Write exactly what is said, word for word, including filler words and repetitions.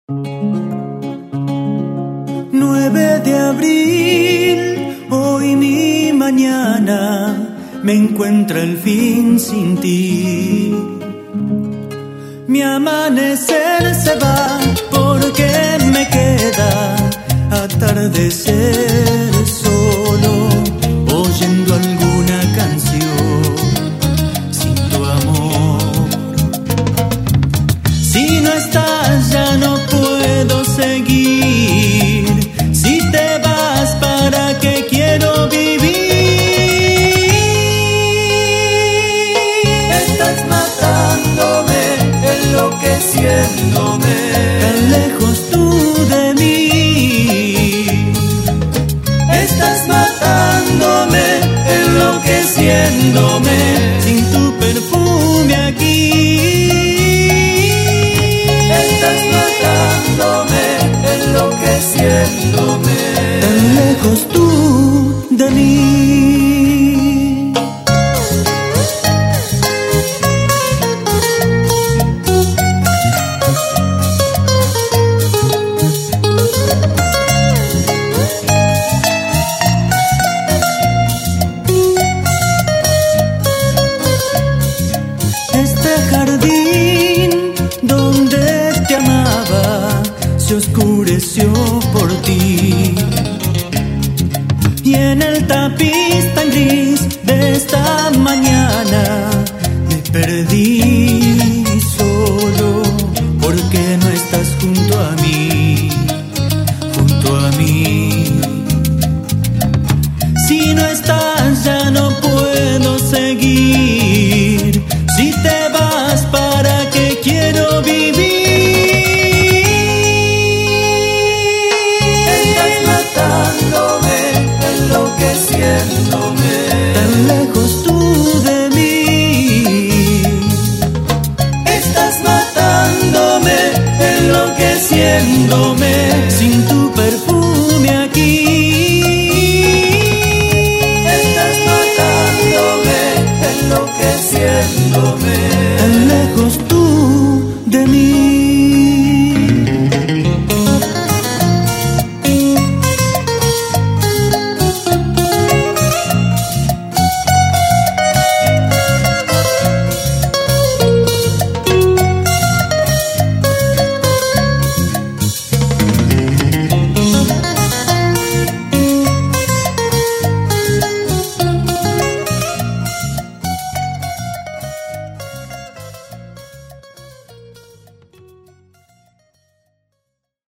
nueve de abril, hoy ni mañana me encuentra el fin sin ti. Mi amanecer se va porque me queda atardecer solo, oyendo alguna canción sin tu amor. Si no estás ya no puedo seguir, si te vas ¿para qué quiero vivir? Estás matándome, enloqueciéndome, tan lejos tú de mí. Estás matándome, enloqueciéndome, sin tu perfume aquí. Estás matándome, enloqueciéndome, tan lejos tú de mí. Se oscureció por ti, y en el tapiz tan gris de esta mañana me perdí solo, porque no estás junto a mí, junto a mí. Si no estás ya no puedo seguir, si te vas ¿para qué quiero vivir? Enloqueciéndome, tan lejos tú de mí. Estás matándome, enloqueciéndome,